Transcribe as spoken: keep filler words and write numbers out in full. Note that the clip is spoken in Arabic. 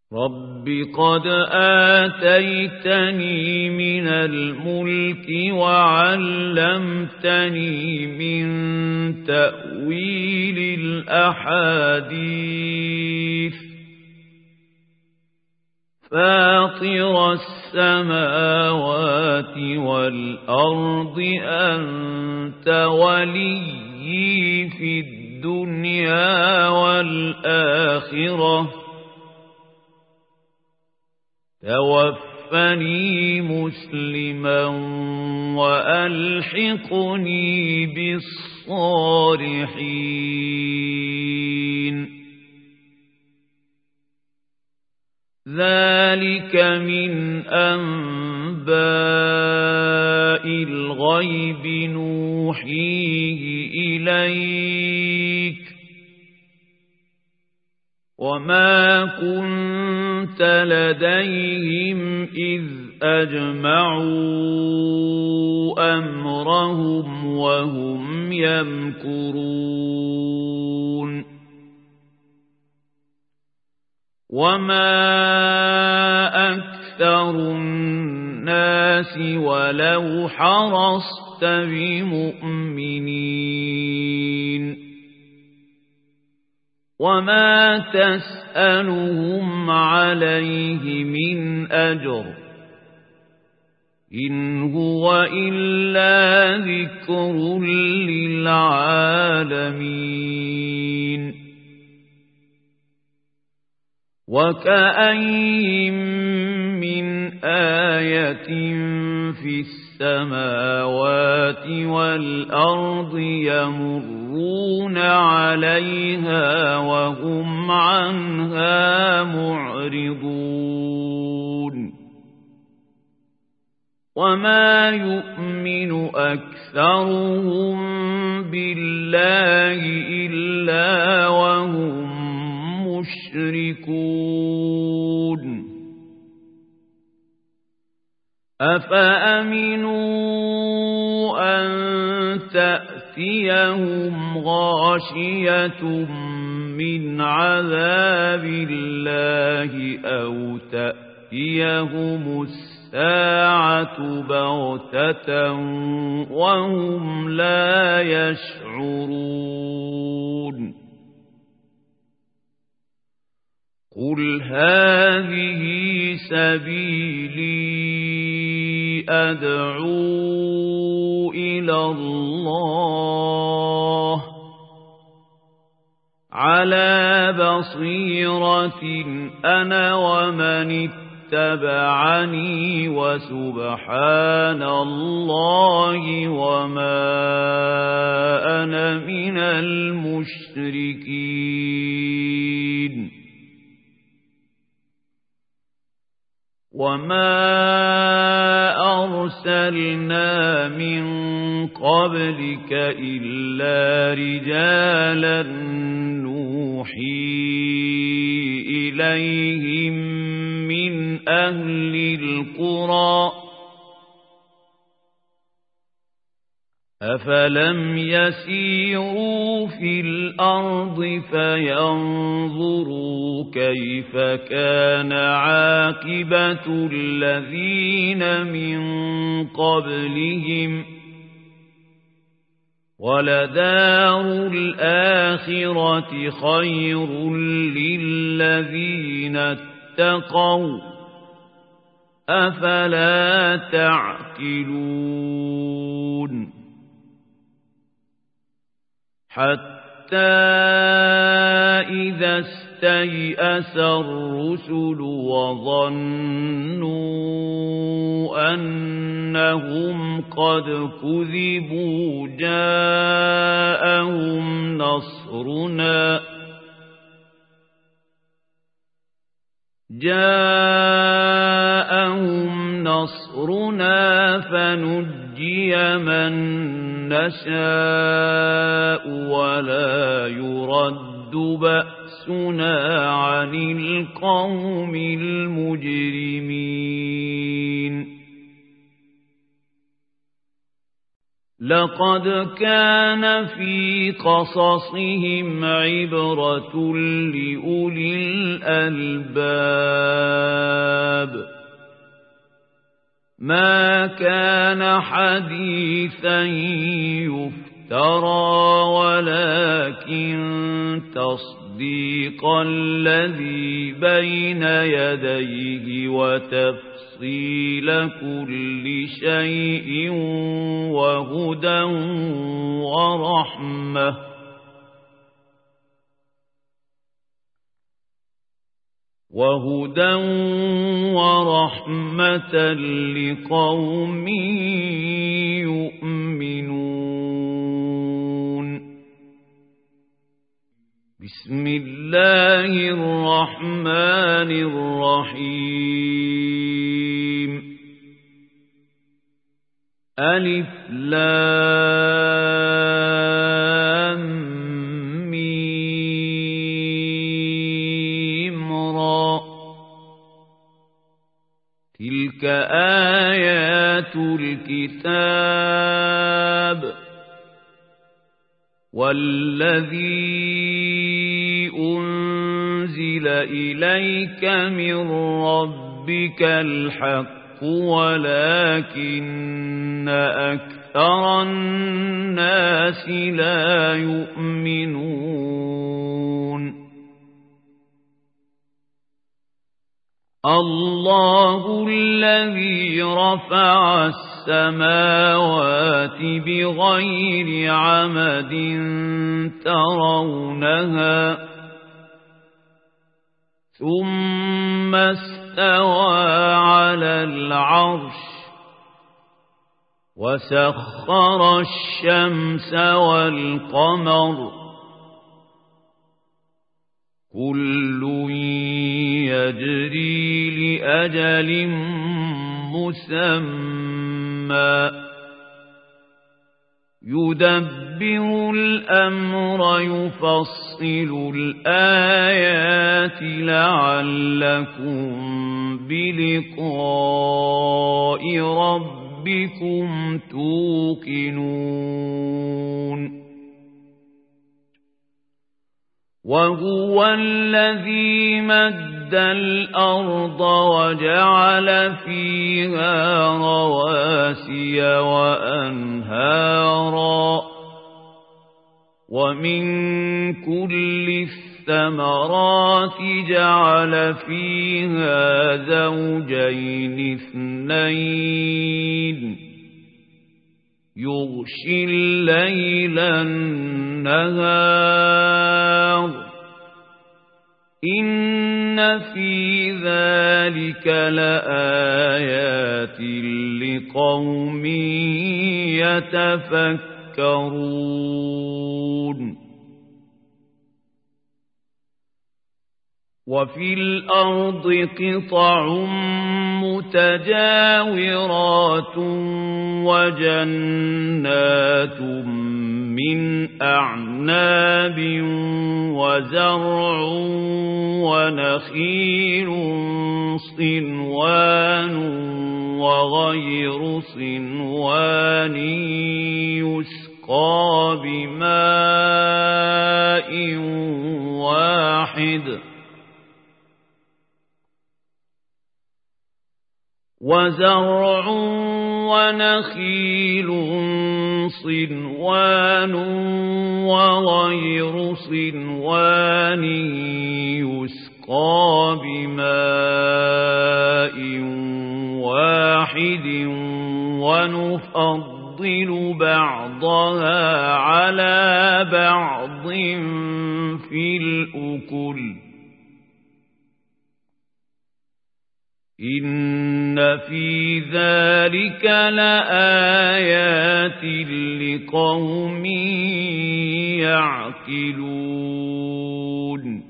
رب قد آتيتني من الملك وعلمتني من تأويل الأحاديث فاطر السماوات والأرض أنت وليي في الدنيا والآخرة توفني مسلما وألحقني بالصالحين ذلك من أنباء الغيب نوحيه إليك وما كنت لديهم إذ أجمعوا أمرهم وهم يمكرون وما أكثر الناس ولو حرصت بمؤمنين وما تسألهم عليه من أجر إن هو إلا ذكر للعالمين وكأين من آية في السماوات والأرض يمرون عليها وهم عنها معرضون وما يؤمن أكثرهم بالله إلا وهم مشركون أفأمنوا أن تأتيهم غاشية من عذاب الله أو تأتيهم الساعة بغتة وهم لا يشعرون قل هذه سبيلي أدعو إلى الله على بصيرة أنا ومن اتبعني وسبحان الله وما أنا من المشركين وما أرسلنا من قبلك إلا رجالا نوحي إليهم من أهل القرى أفلم يسيروا في الأرض فينظروا كيف كان عاقبة الذين من قبلهم ولدار الآخرة خير للذين اتقوا أفلا تعقلون حتى إذا استيأس الرسل وظنوا أنهم قد كذبوا جاءهم نصرنا جاءهم نصرنا فنجي من نشاء ولا يرد بأسنا عن القوم المجرمين لقد كان في قصصهم عبرة لأولي الألباب ما كان حديثا يفترى ولكن تصديق الذي بين يديه وتفصيل كل شيء وهدى ورحمة وهدى ورحمة لقوم يؤمنون. بسم الله الرحمن الرحيم. ألف لام ميم را تلك آيات الكتاب والذي أنزل إليك من ربك الحق ولكن أكثر الناس لا يؤمنون. الله الذي رفع السماوات بغير عمد ترونها ثم استوى على العرش وسخر الشمس والقمر كل يجري لأجل مسمى يدبر الأمر يفصل الآيات لعلكم بلقاء ربكم توقنون. وهو الذي مد الأرض وجعل فيها رواسي وأنهارا ومن كل الثمرات جعل فيها زوجين اثنين يغشي الليل النهار إن في ذلك لآيات لقوم يتفكرون. وفي الأرض قطع متجاورات وجنات من أعناب وزرع ونخيل صنوان وغير صنوان يسقى بماء واحد وزرع ونخيل صنوان وغير صنوان يسقى بماء واحد ونفضل بعضها على بعض في الأكل إن في ذلك لآيات لقوم يعقلون.